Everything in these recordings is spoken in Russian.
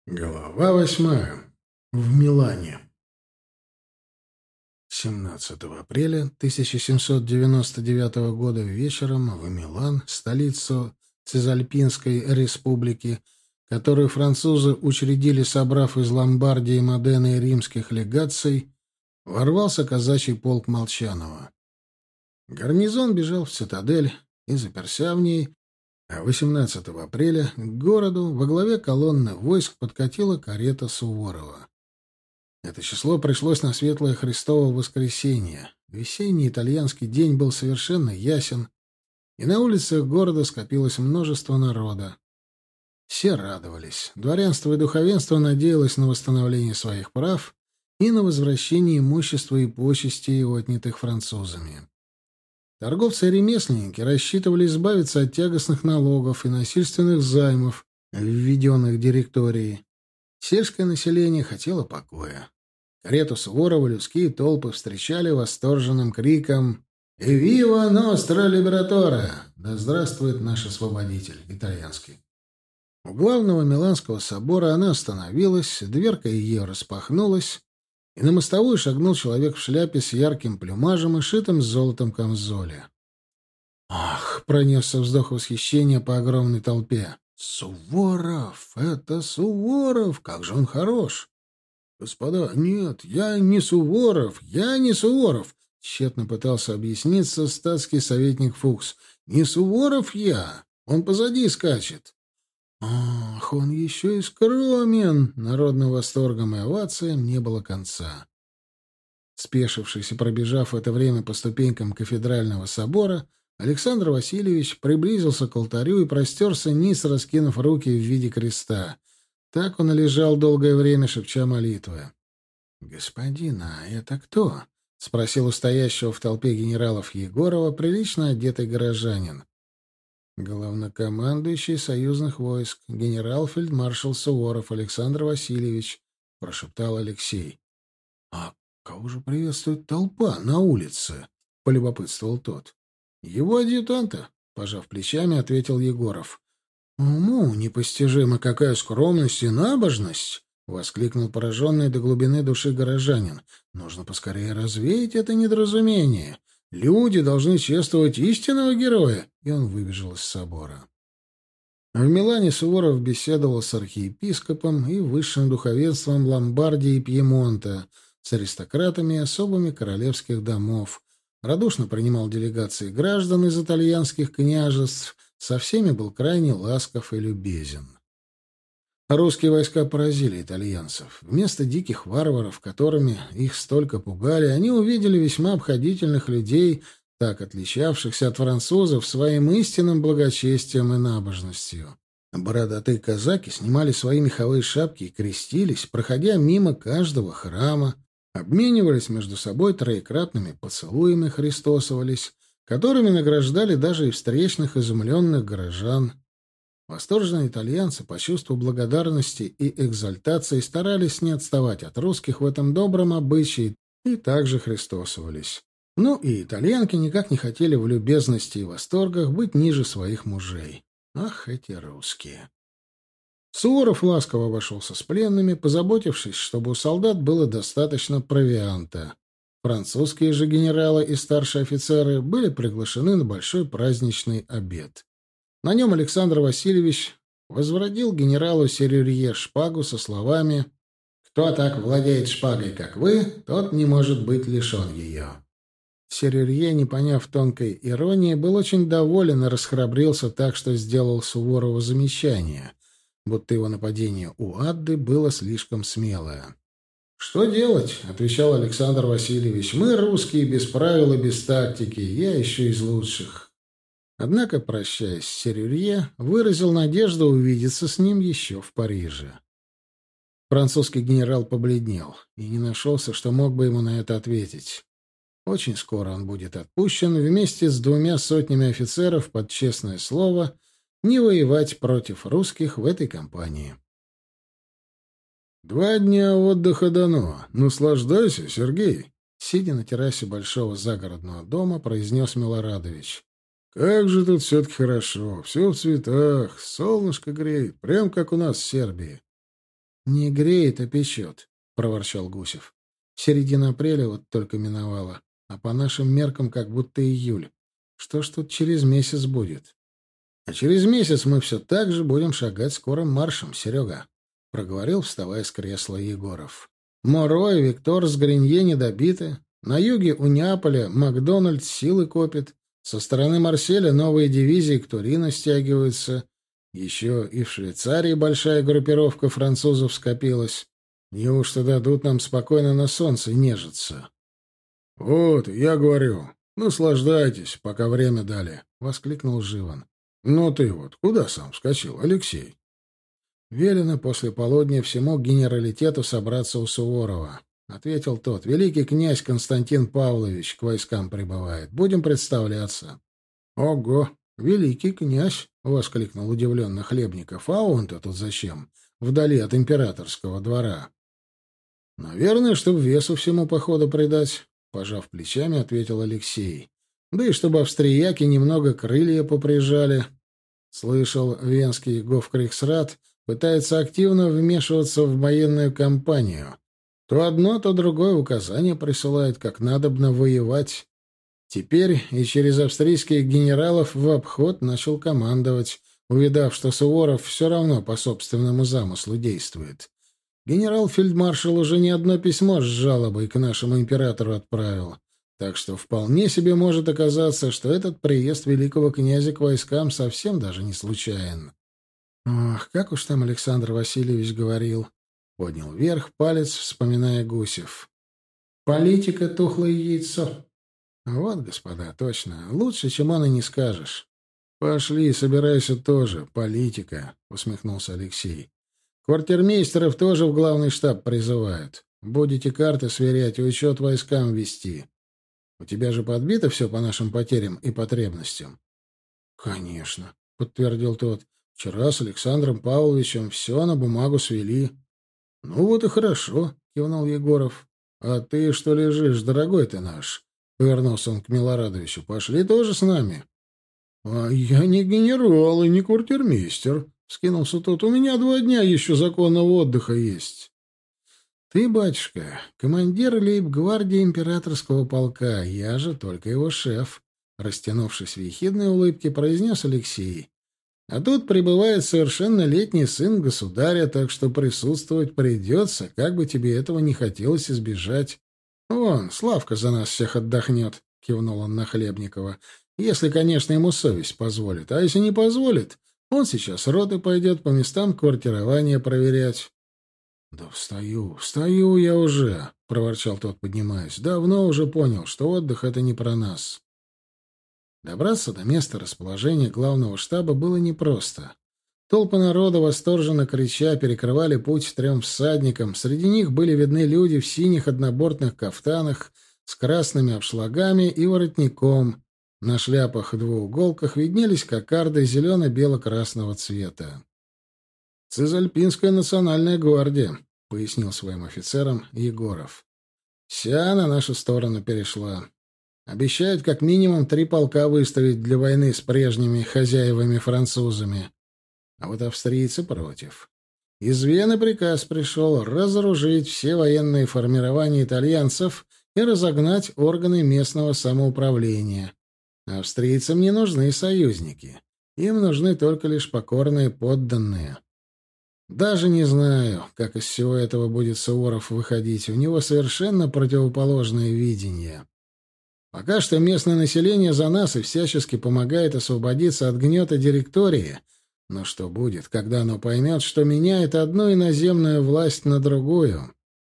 Глава 8. В Милане. 17 апреля 1799 года вечером в Милан, столицу Цезальпинской республики, которую французы учредили, собрав из Ломбардии, Модены и римских легаций, ворвался казачий полк Молчанова. Гарнизон бежал в цитадель и заперся в ней, а 18 апреля к городу во главе колонны войск подкатила карета Суворова. Это число пришлось на светлое Христово воскресенье. Весенний итальянский день был совершенно ясен, и на улицах города скопилось множество народа. Все радовались. Дворянство и духовенство надеялось на восстановление своих прав и на возвращение имущества и почестей, отнятых французами. Торговцы и ремесленники рассчитывали избавиться от тягостных налогов и насильственных займов, введенных директорией. Сельское население хотело покоя. Карету Суворова людские толпы встречали восторженным криком «Эвива ностра либератора!» «Да здравствует наш освободитель!» итальянский. У главного Миланского собора она остановилась, дверка ее распахнулась, и на мостовую шагнул человек в шляпе с ярким плюмажем и шитым золотом камзоле. «Ах!» — пронесся вздох восхищения по огромной толпе. «Суворов! Это Суворов! Как же он хорош!» «Господа, нет, я не Суворов! Я не Суворов!» — тщетно пытался объясниться статский советник Фукс. «Не Суворов я! Он позади скачет!» «Ах, он еще и скромен!» Народным восторгом и овациям не было конца. Спешившись и пробежав в это время по ступенькам кафедрального собора, Александр Васильевич приблизился к алтарю и простерся низ, раскинув руки в виде креста. Так он и лежал долгое время, шепча молитвы. «Господин, а это кто?» — спросил у стоящего в толпе генералов Егорова прилично одетый горожанин. «Главнокомандующий союзных войск, генерал-фельдмаршал Суворов Александр Васильевич», — прошептал Алексей. «А кого же приветствует толпа на улице?» — полюбопытствовал тот. «Его адъютанта», — пожав плечами, ответил Егоров. «Уму непостижимо, какая скромность и набожность!» — воскликнул пораженный до глубины души горожанин. «Нужно поскорее развеять это недоразумение. Люди должны чествовать истинного героя!» И он выбежал из собора. В Милане Суворов беседовал с архиепископом и высшим духовенством Ломбардии и Пьемонта, с аристократами и особами королевских домов, радушно принимал делегации граждан из итальянских княжеств, со всеми был крайне ласков и любезен. Русские войска поразили итальянцев. Вместо диких варваров, которыми их столько пугали, они увидели весьма обходительных людей, так отличавшихся от французов своим истинным благочестием и набожностью. Бородатые казаки снимали свои меховые шапки и крестились, проходя мимо каждого храма, обменивались между собой троекратными поцелуями, христосовались, которыми награждали даже и встречных изумленных горожан. Восторженные итальянцы по чувству благодарности и экзальтации старались не отставать от русских в этом добром обычае и также христосовались. Ну и итальянки никак не хотели в любезности и восторгах быть ниже своих мужей. Ах, эти русские! Суворов ласково обошелся с пленными, позаботившись, чтобы у солдат было достаточно провианта. Французские же генералы и старшие офицеры были приглашены на большой праздничный обед. На нем Александр Васильевич возвратил генералу Серюрье шпагу со словами «Кто так владеет шпагой, как вы, тот не может быть лишен ее». Серюрье, не поняв тонкой иронии, был очень доволен и расхрабрился так, что сделал Суворову замечание, будто его нападение у Адды было слишком смелое. «Что делать?» — отвечал Александр Васильевич. «Мы, русские, без правил и без тактики. Я еще из лучших». Однако, прощаясь с Серюрье, выразил надежду увидеться с ним еще в Париже. Французский генерал побледнел и не нашелся, что мог бы ему на это ответить. Очень скоро он будет отпущен вместе с 200 офицеров под честное слово не воевать против русских в этой кампании. 2 дня отдыха дано. Наслаждайся, Сергей, сидя на террасе большого загородного дома, произнес Милорадович. Как же тут все-таки хорошо, все в цветах, солнышко греет, прям как у нас в Сербии. Не греет, а печет, — проворчал Гусев. Середина апреля вот только миновала, а по нашим меркам как будто июль. Что ж тут через месяц будет? А через месяц мы все так же будем шагать скорым маршем, Серега, — проговорил, вставая с кресла Егоров. Моро и Виктор с Гринье не добиты. На юге у Неаполя Макдональд силы копит. Со стороны Марселя новые дивизии к Турино стягиваются. Еще и в Швейцарии большая группировка французов скопилась. Неужто дадут нам спокойно на солнце нежиться? — Вот, я говорю, наслаждайтесь, пока время дали, — воскликнул Живан. — Ну ты вот куда сам вскочил, Алексей? — Велено после полудня всему генералитету собраться у Суворова, — ответил тот. — Великий князь Константин Павлович к войскам прибывает. Будем представляться. — Ого! «Великий князь!» — воскликнул удивленно Хлебников. «А он-то тут зачем? Вдали от императорского двора». «Наверное, чтобы весу всему походу придать», — пожав плечами, ответил Алексей. «Да и чтобы австрияки немного крылья поприжали. Слышал, венский гофкрихсрат пытается активно вмешиваться в военную кампанию. То одно, то другое указание присылает, как надобно воевать». Теперь и через австрийских генералов в обход начал командовать, увидав, что Суворов все равно по собственному замыслу действует. Генерал-фельдмаршал уже не одно письмо с жалобой к нашему императору отправил, так что вполне себе может оказаться, что этот приезд великого князя к войскам совсем даже не случайен. «Ох, как уж там Александр Васильевич говорил», — поднял вверх палец, вспоминая Гусев. «Политика — тухлое яйцо». Вот, господа, точно. Лучше, чем он, и не скажешь. Пошли, собирайся тоже. Политика, усмехнулся Алексей. Квартирмейстеров тоже в главный штаб призывают. Будете карты сверять и учет войскам вести. У тебя же подбито все по нашим потерям и потребностям? Конечно, подтвердил тот. Вчера с Александром Павловичем все на бумагу свели. Ну вот и хорошо, кивнул Егоров. А ты что лежишь, дорогой ты наш? Повернулся он к Милорадовичу. «Пошли тоже с нами». «А я не генерал и не квартирмейстер», — вскинулся тот. «У меня 2 дня еще законного отдыха есть». «Ты, батюшка, командир лейб-гвардии императорского полка, я же только его шеф», — растянувшись в ехидной улыбке, произнес Алексей. «А тут прибывает совершеннолетний сын государя, так что присутствовать придется, как бы тебе этого не хотелось избежать». «Вон, Славка за нас всех отдохнет», — кивнул он на Хлебникова. «Если, конечно, ему совесть позволит. А если не позволит, он сейчас роты пойдет по местам квартирования проверять». «Да встаю я уже», — проворчал тот, поднимаясь. «Давно уже понял, что отдых — это не про нас». Добраться до места расположения главного штаба было непросто. Толпы народа, восторженно крича, перекрывали путь 3 всадникам. Среди них были видны люди в синих однобортных кафтанах с красными обшлагами и воротником. На шляпах-двууголках виднелись кокарды зелено-бело-красного цвета. «Цезальпинская национальная гвардия», — пояснил своим офицерам Егоров. «Вся на нашу сторону перешла. Обещают как минимум 3 полка выставить для войны с прежними хозяевами-французами. А вот австрийцы против. Из Вены приказ пришел разоружить все военные формирования итальянцев и разогнать органы местного самоуправления. Австрийцам не нужны союзники. Им нужны только лишь покорные подданные. Даже не знаю, как из всего этого будет Суворов выходить. У него совершенно противоположное видение. Пока что местное население за нас и всячески помогает освободиться от гнета директории. Но что будет, когда оно поймет, что меняет одну иноземную власть на другую?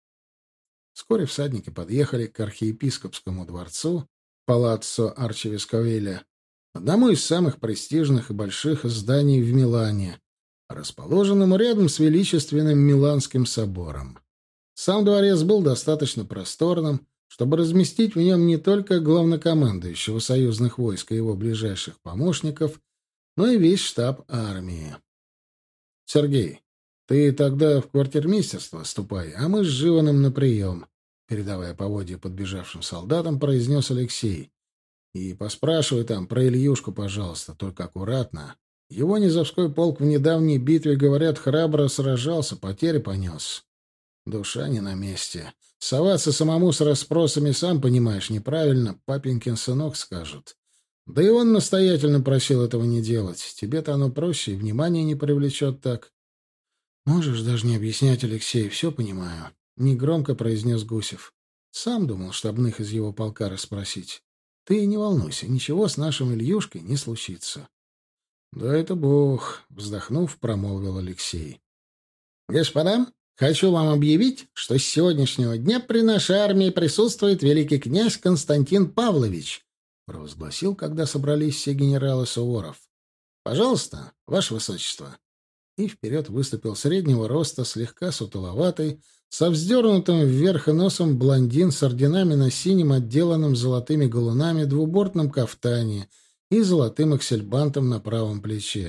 Вскоре всадники подъехали к архиепископскому дворцу, палаццо Арчевесковеля, одному из самых престижных и больших зданий в Милане, расположенному рядом с величественным Миланским собором. Сам дворец был достаточно просторным, чтобы разместить в нем не только главнокомандующего союзных войск и его ближайших помощников, но и весь штаб армии. «Сергей, ты тогда в квартирмейстерство ступай, а мы с Живаном на прием», — передавая поводья подбежавшим солдатам, произнес Алексей. «И поспрашивай там про Ильюшку, пожалуйста, только аккуратно. Его низовской полк в недавней битве, говорят, храбро сражался, потери понес. Душа не на месте. Соваться самому с расспросами, сам понимаешь, неправильно, папенькин сынок скажут. Да и он настоятельно просил этого не делать. Тебе-то оно проще и внимания не привлечет так. Можешь даже не объяснять, Алексей, все понимаю. Негромко произнес Гусев. Сам думал штабных из его полка расспросить. Ты не волнуйся, ничего с нашим Ильюшкой не случится. Да это Бог, вздохнув, промолвил Алексей. Господа, хочу вам объявить, что с сегодняшнего дня при нашей армии присутствует великий князь Константин Павлович, провозгласил, когда собрались все генералы Суворов. Пожалуйста, ваше высочество. И вперед выступил среднего роста, слегка сутуловатый, со вздернутым вверх носом блондин с орденами на синем, отделанном золотыми галунами, двубортном кафтане и золотым аксельбантом на правом плече.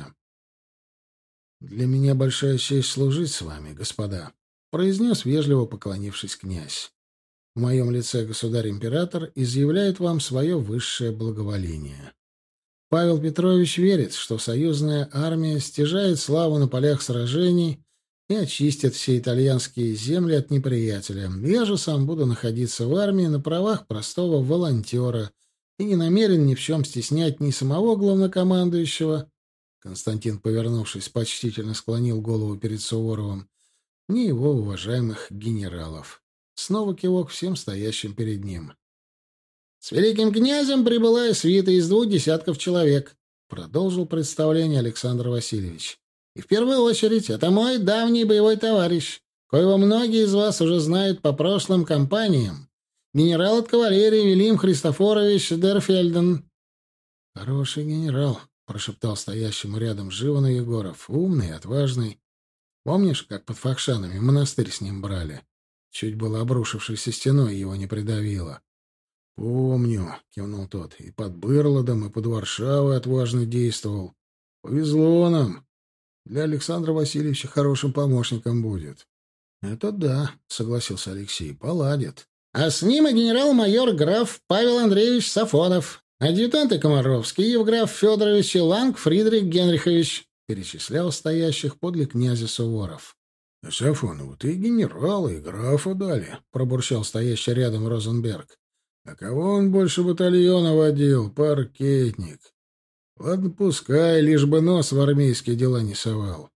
«Для меня большая честь служить с вами, господа», — произнес, вежливо поклонившись князь. «В моем лице государь-император изъявляет вам свое высшее благоволение. Павел Петрович верит, что союзная армия стяжает славу на полях сражений и очистит все итальянские земли от неприятеля. Я же сам буду находиться в армии на правах простого волонтера и не намерен ни в чем стеснять ни самого главнокомандующего». Константин, повернувшись, почтительно склонил голову перед Суворовым, ни его уважаемых генералов. Снова кивок всем стоящим перед ним. «С великим князем прибыла свита из 2 десятков человек», — продолжил представление Александр Васильевич. «И в первую очередь это мой давний боевой товарищ, коего многие из вас уже знают по прошлым кампаниям. Генерал от кавалерии Вильям Христофорович Дерфельден». «Хороший генерал», — прошептал стоящему рядом Живану Егоров. «Умный, отважный. Помнишь, как под Факшанами монастырь с ним брали? Чуть было обрушившейся стеной его не придавило». «Помню», — кивнул тот. «И под Бырлодом, и под Варшавой отважно действовал. Повезло нам. Для Александра Васильевича хорошим помощником будет». «Это да», — согласился Алексей. «Поладит». «А с ним и генерал-майор граф Павел Андреевич Сафонов, адъютанты Комаровский, Евграф Федорович и Ланг Фридрих Генрихович», — перечислял стоящих подле князя Суворов. «Сафонову ты и генерала, и графа дали», — пробурчал стоящий рядом Розенберг. «А кого он больше батальона водил? Паркетник. Ладно, пускай, лишь бы нос в армейские дела не совал».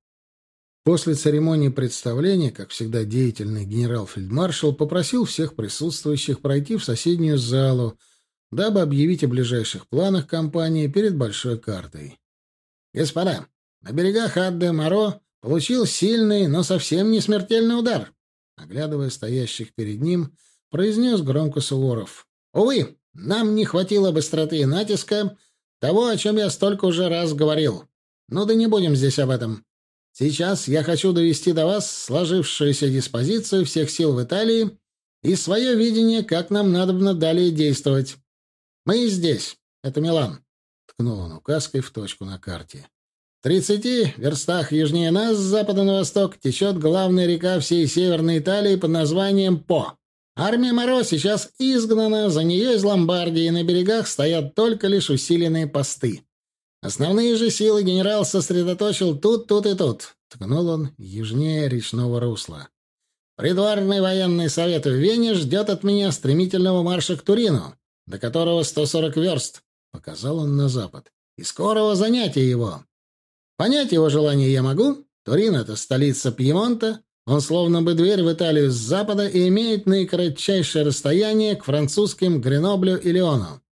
После церемонии представления, как всегда деятельный генерал-фельдмаршал попросил всех присутствующих пройти в соседнюю залу, дабы объявить о ближайших планах кампании перед большой картой. «Господа, на берегах Адде-Моро получил сильный, но совсем не смертельный удар», — оглядывая стоящих перед ним, произнес громко Суворов. «Увы, нам не хватило быстроты и натиска, того, о чем я столько уже раз говорил. Ну да не будем здесь об этом. Сейчас я хочу довести до вас сложившуюся диспозицию всех сил в Италии и свое видение, как нам надобно далее действовать. Мы здесь. Это Милан», — ткнул он указкой в точку на карте. «В 30 верстах южнее нас, с запада на восток, течет главная река всей Северной Италии под названием По. Армия Моро сейчас изгнана, за нее из Ломбардии, и на берегах стоят только лишь усиленные посты. Основные же силы генерал сосредоточил тут, тут и тут», — ткнул он южнее речного русла. «Придворный военный совет в Вене ждет от меня стремительного марша к Турину, до которого 140 верст», — показал он на запад, — «и скорого занятия его. Понять его желание я могу. Турин — это столица Пьемонта. Он словно бы дверь в Италию с запада и имеет наикратчайшее расстояние к французским Греноблю и Лиону.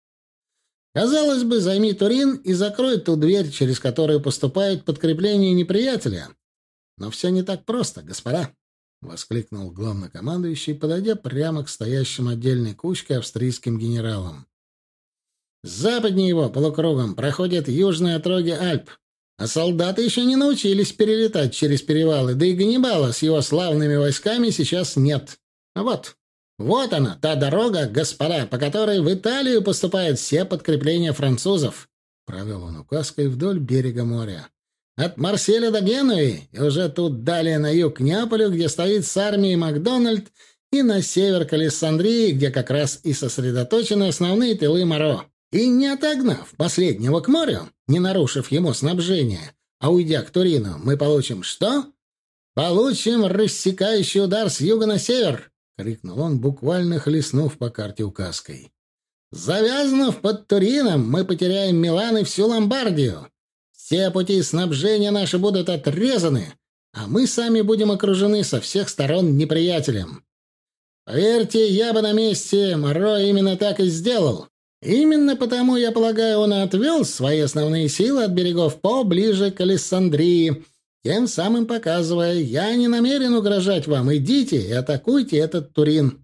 Казалось бы, займи Турин и закрой ту дверь, через которую поступают подкрепления неприятеля. Но все не так просто, господа», — воскликнул главнокомандующий, подойдя прямо к стоящим отдельной кучкой австрийским генералам. «Западнее его полукругом проходят южные отроги Альп, а солдаты еще не научились перелетать через перевалы, да и Ганнибала с его славными войсками сейчас нет. Вот она, та дорога, господа, по которой в Италию поступают все подкрепления французов», — провел он указкой вдоль берега моря. «От Марселя до Генуи, и уже тут далее на юг к Неаполю, где стоит с армией Макдональд, и на север к Алессандрии, где как раз и сосредоточены основные тылы Моро. И не отогнав последнего к морю, не нарушив ему снабжение, А уйдя к Турину, мы получим что? Получим рассекающий удар с юга на север, — крикнул он, буквально хлестнув по карте указкой. Завязнув под Турином, мы потеряем Милан и всю Ломбардию. Все пути снабжения наши будут отрезаны, а мы сами будем окружены со всех сторон неприятелем. Поверьте, я бы на месте Моро именно так и сделал. Именно потому, я полагаю, он и отвел свои основные силы от берегов По ближе к Алессандрии, тем самым показывая, я не намерен угрожать вам, идите и атакуйте этот Турин.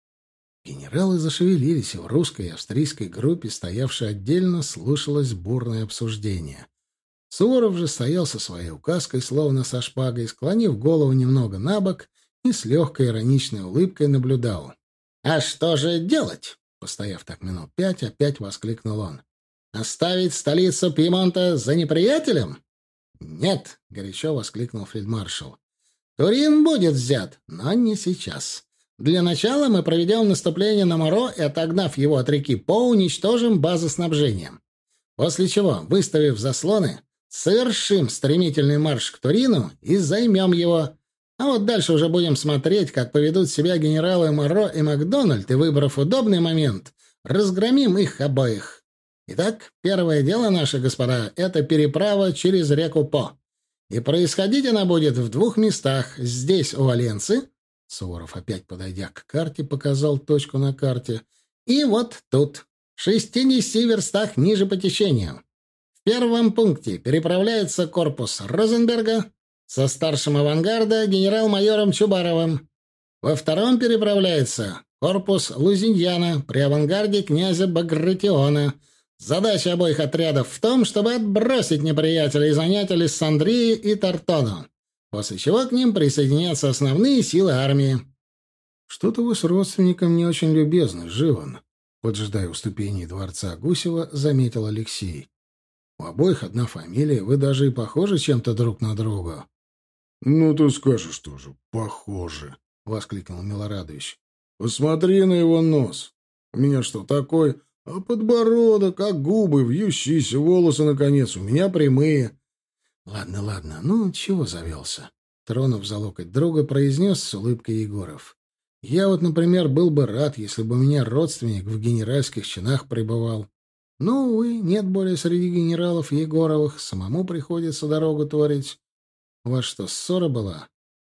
Генералы зашевелились, и в русской и австрийской группе, стоявшей отдельно, слушалось бурное обсуждение. Суворов же стоял со своей указкой, словно со шпагой, склонив голову немного на бок и с легкой ироничной улыбкой наблюдал. «А что же делать?» Постояв так минут 5, опять воскликнул он. «Оставить столицу Пьемонта за неприятелем?» «Нет!» — горячо воскликнул фельдмаршал. «Турин будет взят, но не сейчас. Для начала мы проведем наступление на Моро и, отогнав его от реки По, уничтожим базы снабжения. После чего, выставив заслоны, совершим стремительный марш к Турину и займем его. А вот дальше уже будем смотреть, как поведут себя генералы Моро и Макдональд, и, выбрав удобный момент, разгромим их обоих. Итак, первое дело наше, господа, это переправа через реку По. И происходить она будет в 2 местах. Здесь, у Валенцы, Суворов, опять подойдя к карте, показал точку на карте, и вот тут, в 60 верстах ниже по течению. В первом пункте переправляется корпус Розенберга со старшим авангарда генерал-майором Чубаровым. Во втором переправляется корпус Лузиньяна при авангарде князя Багратиона. Задача обоих отрядов в том, чтобы отбросить неприятеля и занять Алессандрию и Тартону, после чего к ним присоединятся основные силы армии. «Что-то вы с родственником не очень любезны, Живан», — поджидая у ступеней дворца Гусева, заметил Алексей. «У обоих одна фамилия, вы даже и похожи чем-то друг на друга». «Ну, ты скажешь тоже, похоже», — воскликнул Милорадович. «Посмотри на его нос. У меня что, такой? А подбородок, а губы, вьющиеся волосы, наконец, у меня прямые». «Ладно, ладно, ну чего завелся?» Тронув за локоть друга, произнес с улыбкой Егоров. «Я вот, например, был бы рад, если бы у меня родственник в генеральских чинах пребывал. Но, увы, нет более среди генералов Егоровых, самому приходится дорогу творить. У вас что, ссора была?»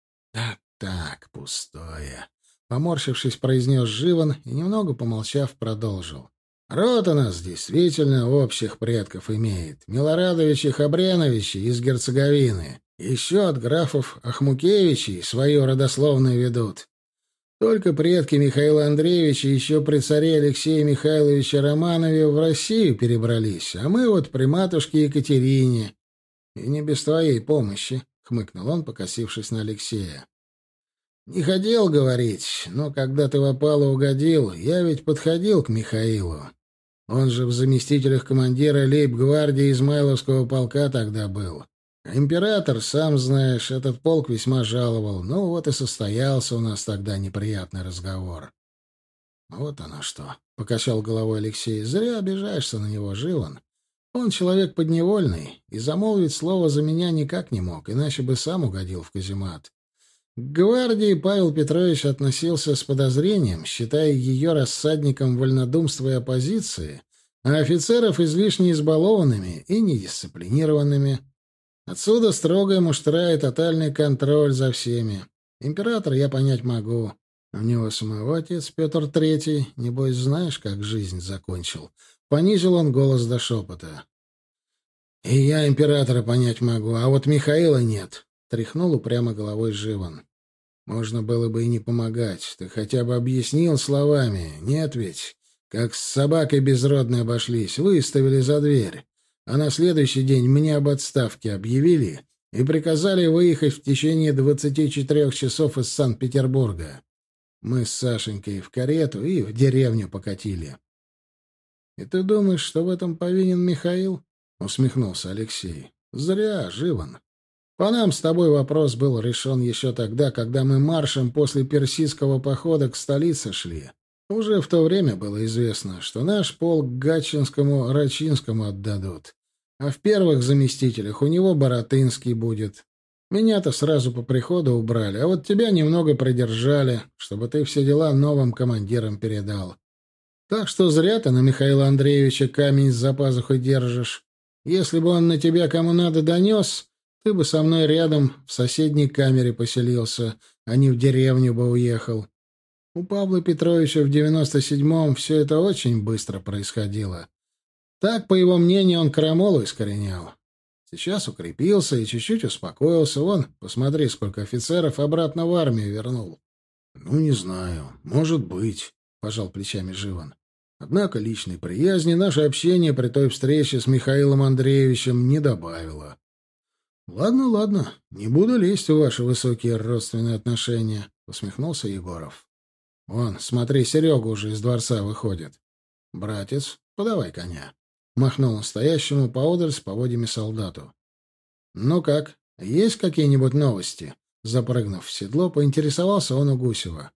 «Так, пустое», — поморщившись, произнес Живан и, немного помолчав, продолжил. «Род у нас действительно общих предков имеет. Милорадовичи Хабреновичи из Герцеговины. Еще от графов Ахмукевичей свое родословное ведут. Только предки Михаила Андреевича еще при царе Алексее Михайловиче Романове в Россию перебрались, а мы вот при матушке Екатерине. И не без твоей помощи», — хмыкнул он, покосившись на Алексея. «Не хотел говорить, но когда ты в опалу угодил, я ведь подходил к Михаилу. Он же в заместителях командира лейб-гвардии Измайловского полка тогда был. А император, сам знаешь, этот полк весьма жаловал. Ну вот и состоялся у нас тогда неприятный разговор». «Вот оно что», — покачал головой Алексей. «Зря обижаешься на него, Живан. Он человек подневольный, и замолвить слово за меня никак не мог, иначе бы сам угодил в каземат. К гвардии Павел Петрович относился с подозрением, считая ее рассадником вольнодумства и оппозиции, а офицеров излишне избалованными и недисциплинированными. Отсюда строгая муштра и тотальный контроль за всеми. Император я понять могу. У него самого отец Петр Третий, небось, знаешь, как жизнь закончил». Понизил он голос до шепота. «И я императора понять могу, а вот Михаила нет», — тряхнул упрямо головой Живан. «Можно было бы и не помогать. Ты хотя бы объяснил словами. Нет ведь. Как с собакой безродной обошлись. Выставили за дверь. А на следующий день мне об отставке объявили и приказали выехать в течение 24 часов из Санкт-Петербурга. Мы с Сашенькой в карету и в деревню покатили». «И ты думаешь, что в этом повинен Михаил?» — усмехнулся Алексей. «Зря, Живан. По нам с тобой вопрос был решен еще тогда, когда мы маршем после персидского похода к столице шли. Уже в то время было известно, что наш полк к Гатчинскому Рачинскому отдадут. А в первых заместителях у него Баратынский будет. Меня-то сразу по приходу убрали, а вот тебя немного продержали, чтобы ты все дела новым командирам передал. Так что зря ты на Михаила Андреевича камень за пазухой держишь. Если бы он на тебя кому надо донес, ты бы со мной рядом в соседней камере поселился, а не в деревню бы уехал. У Павла Петровича в 97-м все это очень быстро происходило. Так, по его мнению, он крамолу искоренял. Сейчас укрепился и чуть-чуть успокоился. Вон, посмотри, сколько офицеров обратно в армию вернул. — Ну, не знаю. Может быть, — пожал плечами Живан. Однако личной приязни наше общение при той встрече с Михаилом Андреевичем не добавило. — Ладно, ладно, не буду лезть в ваши высокие родственные отношения, — усмехнулся Егоров. — Вон, смотри, Серега уже из дворца выходит. — Братец, подавай коня. Махнул настоящему поодаль с поводьями солдату. — Ну как, есть какие-нибудь новости? Запрыгнув в седло, поинтересовался он у Гусева.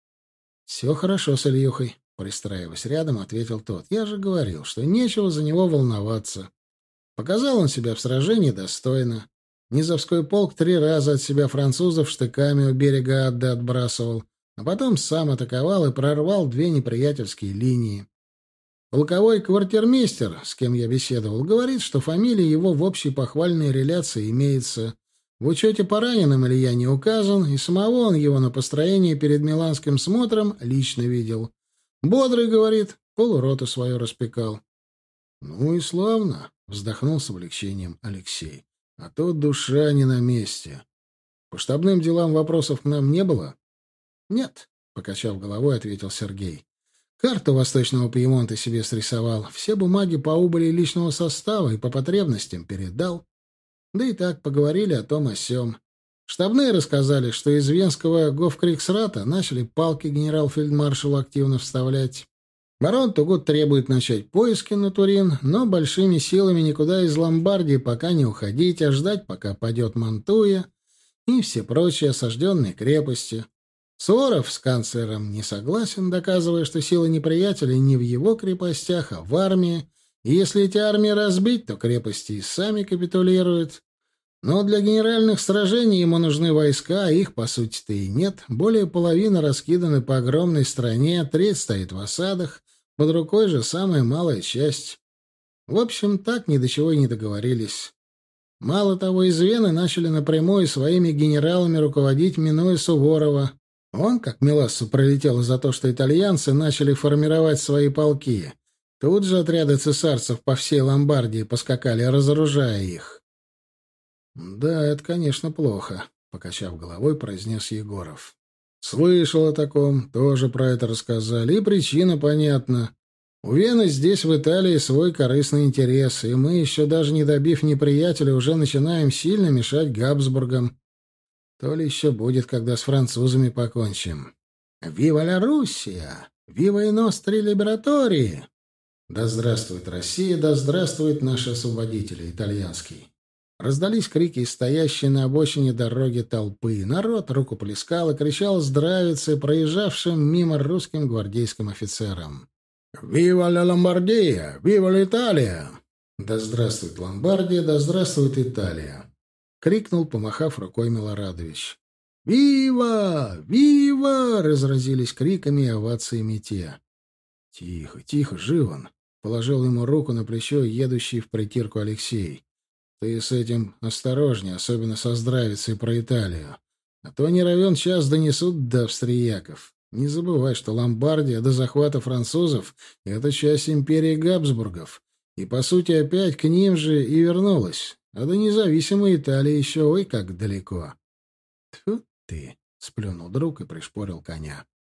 — Все хорошо с Ильюхой, — пристраиваясь рядом, ответил тот. — Я же говорил, что нечего за него волноваться. Показал он себя в сражении достойно. Низовской полк 3 раза от себя французов штыками у берега Адды отбрасывал, а потом сам атаковал и прорвал 2 неприятельские линии. Полковой квартирмейстер, с кем я беседовал, говорит, что фамилия его в общей похвальной реляции имеется. В учете по раненым Илья не указан, и самого он его на построении перед миланским смотром лично видел. Бодрый, говорит, полуроту свою распекал. — Ну и славно, — вздохнул с облегчением Алексей. — А то душа не на месте. По штабным делам вопросов к нам не было? — Нет, — покачав головой, ответил Сергей. Карту Восточного Пьемонта себе срисовал, все бумаги по убыли личного состава и по потребностям передал. Да и так поговорили о том о сём. Штабные рассказали, что из Венского гофкриксрата начали палки генерал-фельдмаршалу активно вставлять. Барон Тугут требует начать поиски на Турин, но большими силами никуда из Ломбардии пока не уходить, а ждать, пока падет Мантуя и все прочие осажденные крепости. Суворов с канцлером не согласен, доказывая, что сила неприятеля не в его крепостях, а в армии, и если эти армии разбить, то крепости и сами капитулируют. Но для генеральных сражений ему нужны войска, а их, по сути-то, и нет. Более половины раскиданы по огромной стране, 1/3 стоит в осадах, под рукой же самая малая часть. В общем, так ни до чего и не договорились. Мало того, из Вены начали напрямую своими генералами руководить, минуя Суворова. Он, как Милассу пролетело за то, что итальянцы начали формировать свои полки. Тут же отряды цесарцев по всей Ломбардии поскакали, разоружая их. — Да, это, конечно, плохо, — покачав головой, произнес Егоров. — Слышал о таком, тоже про это рассказали, и причина понятна. У Вены здесь, в Италии, свой корыстный интерес, и мы, еще даже не добив неприятеля, уже начинаем сильно мешать Габсбургам. То ли еще будет, когда с французами покончим. «Вива ля Руссия! Вива и ностри либератории!» «Да здравствует Россия! Да здравствует наши освободители, итальянский!» Раздались крики из стоящей на обочине дороги толпы. Народ рукоплескал и кричал здравицы проезжавшим мимо русским гвардейским офицерам. «Вива ля Ломбардия! Вива ля Италия!» «Да здравствует Ломбардия! Да здравствует Италия!» — крикнул, помахав рукой Милорадович. «Вива! Вива!» — разразились криками и овациями те. «Тихо, тихо, Живан!» — положил ему руку на плечо едущий в притирку Алексей. «Ты с этим осторожнее, особенно со здравицей про Италию. А то не равен час донесут до австрияков. Не забывай, что Ломбардия до захвата французов — это часть империи Габсбургов, и, по сути, опять к ним же и вернулась. А до независимой Италии еще ой как далеко». — Тьфу ты! — сплюнул друг и пришпорил коня.